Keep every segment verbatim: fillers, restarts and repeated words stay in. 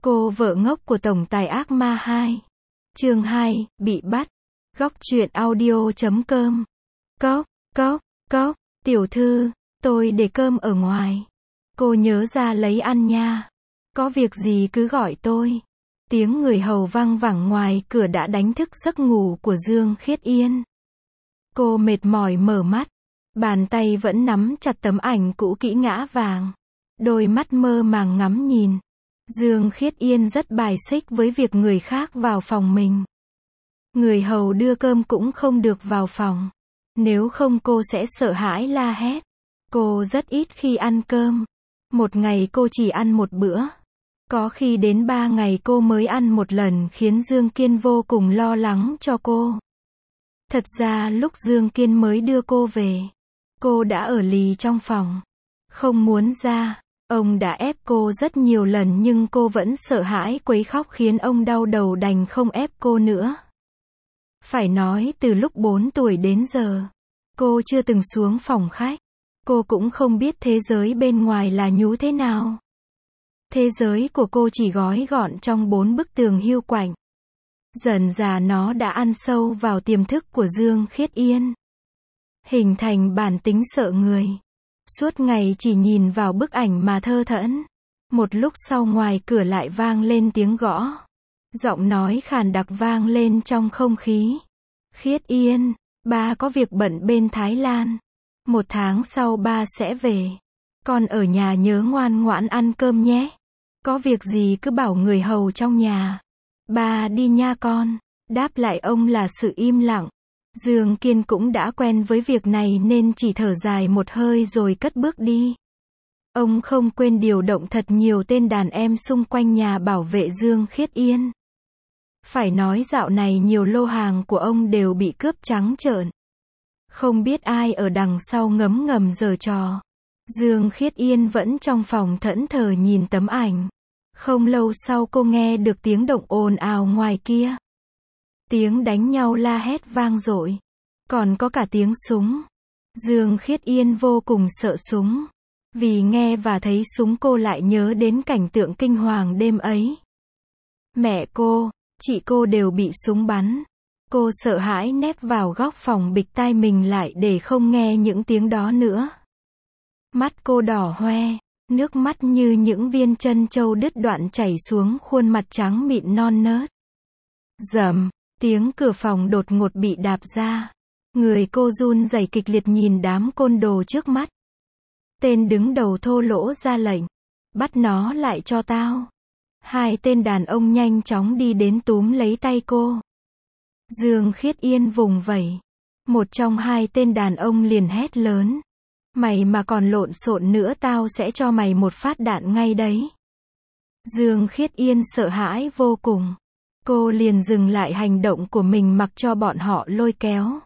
Cô vợ ngốc của tổng tài ác ma hai. Chương hai, bị bắt. Góc truyện audio chấm com. Cốc, cốc, cốc, tiểu thư, tôi để cơm ở ngoài. Cô nhớ ra lấy ăn nha. Có việc gì cứ gọi tôi. Tiếng người hầu vang vẳng ngoài cửa đã đánh thức giấc ngủ của Dương Khiết Yên. Cô mệt mỏi mở mắt. Bàn tay vẫn nắm chặt tấm ảnh cũ kỹ ngã vàng. Đôi mắt mơ màng ngắm nhìn. Dương Khiết Yên rất bài xích với việc người khác vào phòng mình. Người hầu đưa cơm cũng không được vào phòng. Nếu không cô sẽ sợ hãi la hét. Cô rất ít khi ăn cơm. Một ngày cô chỉ ăn một bữa. Có khi đến ba ngày cô mới ăn một lần khiến Dương Kiên vô cùng lo lắng cho cô. Thật ra lúc Dương Kiên mới đưa cô về, cô đã ở lì trong phòng. Không muốn ra. Ông đã ép cô rất nhiều lần nhưng cô vẫn sợ hãi quấy khóc khiến ông đau đầu đành không ép cô nữa. Phải nói từ lúc bốn tuổi đến giờ, cô chưa từng xuống phòng khách. Cô cũng không biết thế giới bên ngoài là nhú thế nào. Thế giới của cô chỉ gói gọn trong bốn bức tường hiu quạnh. Dần dà nó đã ăn sâu vào tiềm thức của Dương Khiết Yên. Hình thành bản tính sợ người. Suốt ngày chỉ nhìn vào bức ảnh mà thơ thẫn. Một lúc sau ngoài cửa lại vang lên tiếng gõ. Giọng nói khàn đặc vang lên trong không khí. Khiết Yên, ba có việc bận bên Thái Lan. Một tháng sau ba sẽ về. Con ở nhà nhớ ngoan ngoãn ăn cơm nhé. Có việc gì cứ bảo người hầu trong nhà. Ba đi nha con. Đáp lại ông là sự im lặng. Dương Kiên cũng đã quen với việc này nên chỉ thở dài một hơi rồi cất bước đi. Ông không quên điều động thật nhiều tên đàn em xung quanh nhà bảo vệ Dương Khiết Yên. Phải nói dạo này nhiều lô hàng của ông đều bị cướp trắng trợn. Không biết ai ở đằng sau ngấm ngầm giở trò. Dương Khiết Yên vẫn trong phòng thẫn thờ nhìn tấm ảnh. Không lâu sau cô nghe được tiếng động ồn ào ngoài kia. Tiếng đánh nhau la hét vang dội. Còn có cả tiếng súng. Dương Khiết Yên vô cùng sợ súng. Vì nghe và thấy súng cô lại nhớ đến cảnh tượng kinh hoàng đêm ấy. Mẹ cô, chị cô đều bị súng bắn. Cô sợ hãi nép vào góc phòng bịt tai mình lại để không nghe những tiếng đó nữa. Mắt cô đỏ hoe, nước mắt như những viên trân châu đứt đoạn chảy xuống khuôn mặt trắng mịn non nớt. Rầm, tiếng cửa phòng đột ngột bị đạp ra. Người cô run rẩy kịch liệt nhìn đám côn đồ trước mắt. Tên đứng đầu thô lỗ ra lệnh. Bắt nó lại cho tao. Hai tên đàn ông nhanh chóng đi đến túm lấy tay cô. Dương Khiết Yên vùng vẫy. Một trong hai tên đàn ông liền hét lớn. Mày mà còn lộn xộn nữa tao sẽ cho mày một phát đạn ngay đấy. Dương Khiết Yên sợ hãi vô cùng. Cô liền dừng lại hành động của mình mặc cho bọn họ lôi kéo.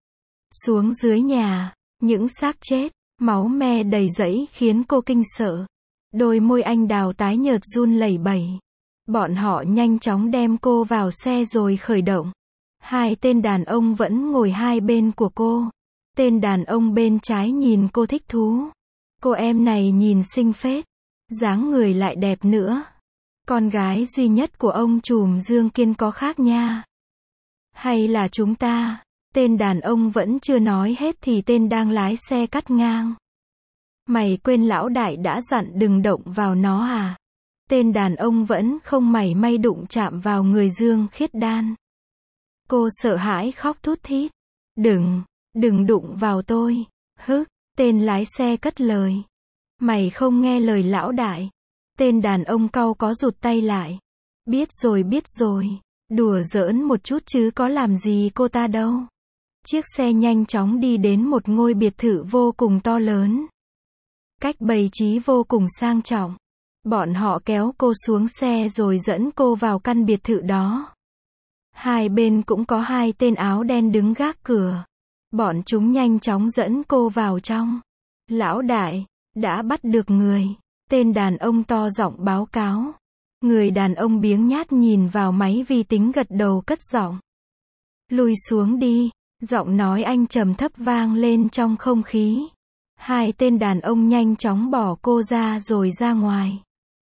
Xuống dưới nhà, những xác chết, máu me đầy rẫy khiến cô kinh sợ. Đôi môi anh đào tái nhợt run lẩy bẩy. Bọn họ nhanh chóng đem cô vào xe rồi khởi động. Hai tên đàn ông vẫn ngồi hai bên của cô. Tên đàn ông bên trái nhìn cô thích thú. Cô em này nhìn xinh phết. Dáng người lại đẹp nữa. Con gái duy nhất của ông trùm Dương Kiên có khác nha. Hay là chúng ta? Tên đàn ông vẫn chưa nói hết thì tên đang lái xe cắt ngang. Mày quên lão đại đã dặn đừng động vào nó à? Tên đàn ông vẫn không mảy may đụng chạm vào người Dương Khiết Đan. Cô sợ hãi khóc thút thít. Đừng, đừng đụng vào tôi. Hứ, tên lái xe cất lời. Mày không nghe lời lão đại. Tên đàn ông cau có rụt tay lại. Biết rồi biết rồi. Đùa giỡn một chút chứ có làm gì cô ta đâu. Chiếc xe nhanh chóng đi đến một ngôi biệt thự vô cùng to lớn. Cách bày trí vô cùng sang trọng. Bọn họ kéo cô xuống xe rồi dẫn cô vào căn biệt thự đó. Hai bên cũng có hai tên áo đen đứng gác cửa. Bọn chúng nhanh chóng dẫn cô vào trong. Lão đại, đã bắt được người. Tên đàn ông to giọng báo cáo. Người đàn ông biếng nhát nhìn vào máy vi tính gật đầu cất giọng. Lùi xuống đi. Giọng nói anh trầm thấp vang lên trong không khí. Hai tên đàn ông nhanh chóng bỏ cô ra rồi ra ngoài.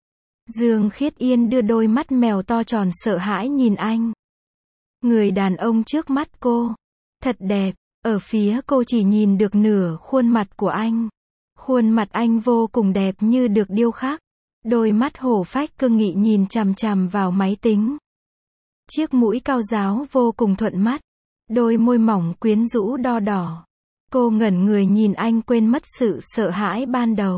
Dương Khiết Yên đưa đôi mắt mèo to tròn sợ hãi nhìn anh. Người đàn ông trước mắt cô, thật đẹp, ở phía cô chỉ nhìn được nửa khuôn mặt của anh. Khuôn mặt anh vô cùng đẹp như được điêu khắc. Đôi mắt hổ phách cương nghị nhìn chằm chằm vào máy tính. Chiếc mũi cao giáo vô cùng thuận mắt. Đôi môi mỏng quyến rũ đo đỏ. Cô ngẩn người nhìn anh quên mất sự sợ hãi ban đầu.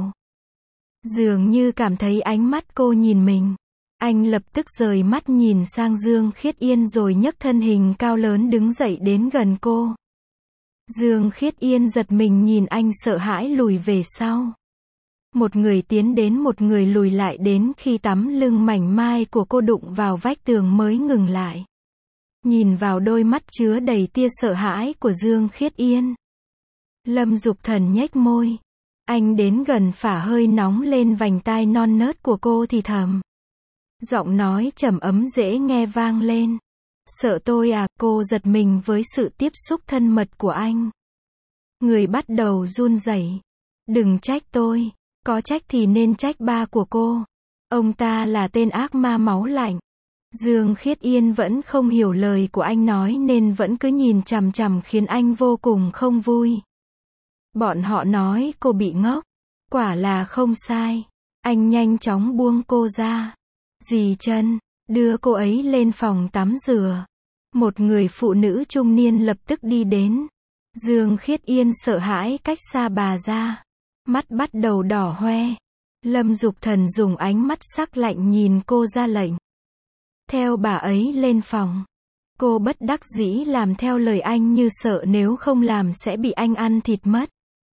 Dường như cảm thấy ánh mắt cô nhìn mình. Anh lập tức rời mắt nhìn sang Dương Khiết Yên rồi nhấc thân hình cao lớn đứng dậy đến gần cô. Dương Khiết Yên giật mình nhìn anh sợ hãi lùi về sau. Một người tiến đến một người lùi lại đến khi tấm lưng mảnh mai của cô đụng vào vách tường mới ngừng lại. Nhìn vào đôi mắt chứa đầy tia sợ hãi của Dương Khiết Yên. Lâm Dục Thần nhếch môi. Anh đến gần phả hơi nóng lên vành tai non nớt của cô thì thầm. Giọng nói trầm ấm dễ nghe vang lên. Sợ tôi à, cô giật mình với sự tiếp xúc thân mật của anh. Người bắt đầu run rẩy. Đừng trách tôi, có trách thì nên trách ba của cô. Ông ta là tên ác ma máu lạnh. Dương Khiết Yên vẫn không hiểu lời của anh nói nên vẫn cứ nhìn chằm chằm khiến anh vô cùng không vui. Bọn họ nói cô bị ngốc. Quả là không sai. Anh nhanh chóng buông cô ra. Dì Trân, đưa cô ấy lên phòng tắm rửa. Một người phụ nữ trung niên lập tức đi đến. Dương Khiết Yên sợ hãi cách xa bà ra. Mắt bắt đầu đỏ hoe. Lâm Dục Thần dùng ánh mắt sắc lạnh nhìn cô ra lệnh. Theo bà ấy lên phòng. Cô bất đắc dĩ làm theo lời anh như sợ nếu không làm sẽ bị anh ăn thịt mất.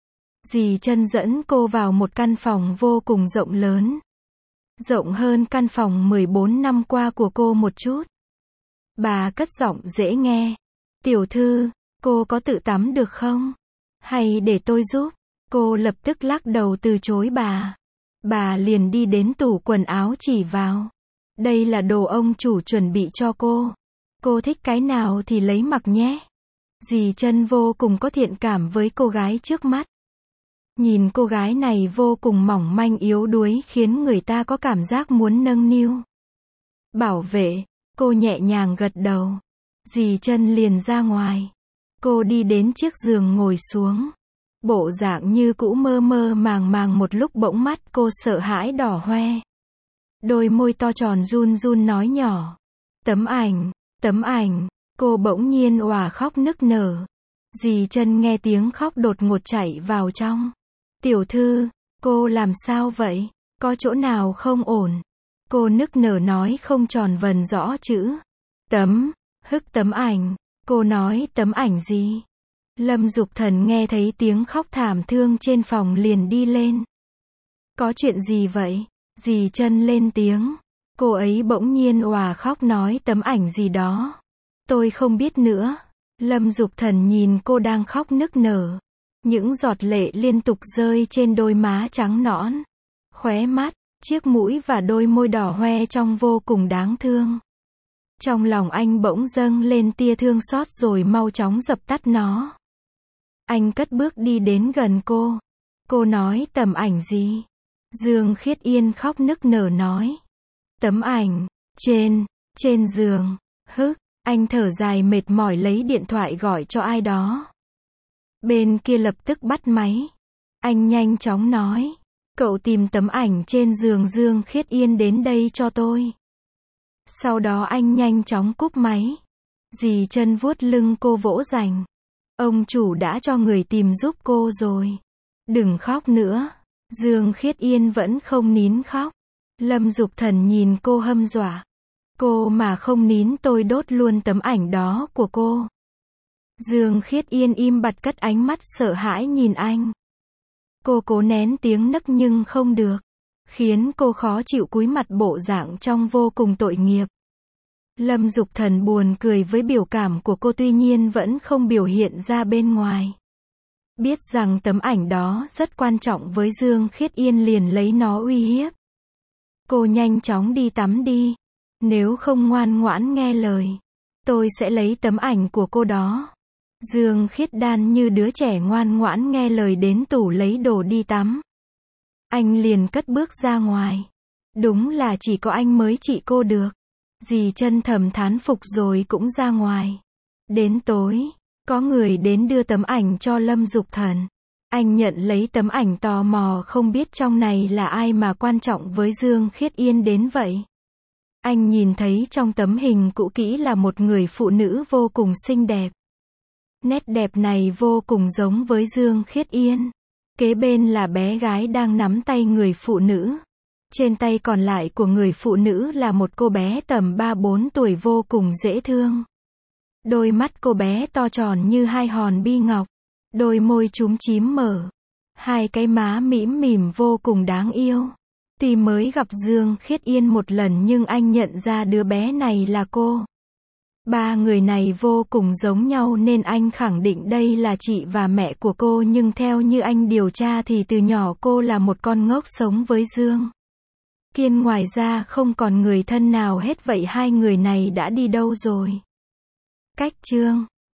Dì Trân dẫn cô vào một căn phòng vô cùng rộng lớn. Rộng hơn căn phòng mười bốn năm qua của cô một chút. Bà cất giọng dễ nghe. Tiểu thư, cô có tự tắm được không? Hay để tôi giúp? Cô lập tức lắc đầu từ chối bà. Bà liền đi đến tủ quần áo chỉ vào. Đây là đồ ông chủ chuẩn bị cho cô. Cô thích cái nào thì lấy mặc nhé. Dì Trân vô cùng có thiện cảm với cô gái trước mắt. Nhìn cô gái này vô cùng mỏng manh yếu đuối khiến người ta có cảm giác muốn nâng niu. Bảo vệ, cô nhẹ nhàng gật đầu. Dì Trân liền ra ngoài. Cô đi đến chiếc giường ngồi xuống. Bộ dạng như cũ mơ mơ màng màng một lúc bỗng mắt cô sợ hãi đỏ hoe. Đôi môi to tròn run run nói nhỏ. Tấm ảnh, tấm ảnh, cô bỗng nhiên òa khóc nức nở. Dì Trân nghe tiếng khóc đột ngột chạy vào trong. Tiểu thư, cô làm sao vậy? Có chỗ nào không ổn? Cô nức nở nói không tròn vần rõ chữ. Tấm, hức tấm ảnh. Cô nói tấm ảnh gì? Lâm Dục Thần nghe thấy tiếng khóc thảm thương trên phòng liền đi lên. Có chuyện gì vậy? Dì Trân lên tiếng. Cô ấy bỗng nhiên òa khóc nói tấm ảnh gì đó. Tôi không biết nữa. Lâm Dục Thần nhìn cô đang khóc nức nở. Những giọt lệ liên tục rơi trên đôi má trắng nõn. Khóe mắt, chiếc mũi và đôi môi đỏ hoe trông vô cùng đáng thương. Trong lòng anh bỗng dâng lên tia thương xót rồi mau chóng dập tắt nó. Anh cất bước đi đến gần cô. Cô nói tấm ảnh gì? Dương Khiết Yên khóc nức nở nói. Tấm ảnh, trên, trên giường, hức, anh thở dài mệt mỏi lấy điện thoại gọi cho ai đó. Bên kia lập tức bắt máy. Anh nhanh chóng nói. Cậu tìm tấm ảnh trên giường Dương Khiết Yên đến đây cho tôi. Sau đó anh nhanh chóng cúp máy. Dì Trân vuốt lưng cô vỗ dành. Ông chủ đã cho người tìm giúp cô rồi. Đừng khóc nữa. Dương Khiết Yên vẫn không nín khóc. Lâm Dục Thần nhìn cô hâm dọa. Cô mà không nín tôi đốt luôn tấm ảnh đó của cô. Dương Khiết Yên im bặt cất ánh mắt sợ hãi nhìn anh. Cô cố nén tiếng nấc nhưng không được. Khiến cô khó chịu cúi mặt bộ dạng trông vô cùng tội nghiệp. Lâm Dục Thần buồn cười với biểu cảm của cô tuy nhiên vẫn không biểu hiện ra bên ngoài. Biết rằng tấm ảnh đó rất quan trọng với Dương Khiết Yên liền lấy nó uy hiếp. Cô nhanh chóng đi tắm đi. Nếu không ngoan ngoãn nghe lời, tôi sẽ lấy tấm ảnh của cô đó. Dương Khiết Đan như đứa trẻ ngoan ngoãn nghe lời đến tủ lấy đồ đi tắm. Anh liền cất bước ra ngoài. Đúng là chỉ có anh mới trị cô được. Dì Chân thầm thán phục rồi cũng ra ngoài. Đến tối, có người đến đưa tấm ảnh cho Lâm Dục Thần. Anh nhận lấy tấm ảnh tò mò không biết trong này là ai mà quan trọng với Dương Khiết Yên đến vậy. Anh nhìn thấy trong tấm hình cũ kỹ là một người phụ nữ vô cùng xinh đẹp. Nét đẹp này vô cùng giống với Dương Khiết Yên. Kế bên là bé gái đang nắm tay người phụ nữ. Trên tay còn lại của người phụ nữ là một cô bé tầm ba bốn tuổi vô cùng dễ thương. Đôi mắt cô bé to tròn như hai hòn bi ngọc. Đôi môi chúm chím mở. Hai cái má mĩm mỉm vô cùng đáng yêu. Tuy mới gặp Dương Khiết Yên một lần nhưng anh nhận ra đứa bé này là cô. Ba người này vô cùng giống nhau nên anh khẳng định đây là chị và mẹ của cô, nhưng theo như anh điều tra thì từ nhỏ cô là một con ngốc sống với Dương Kiên, ngoài ra không còn người thân nào hết. Vậy hai người này đã đi đâu rồi? Cách chương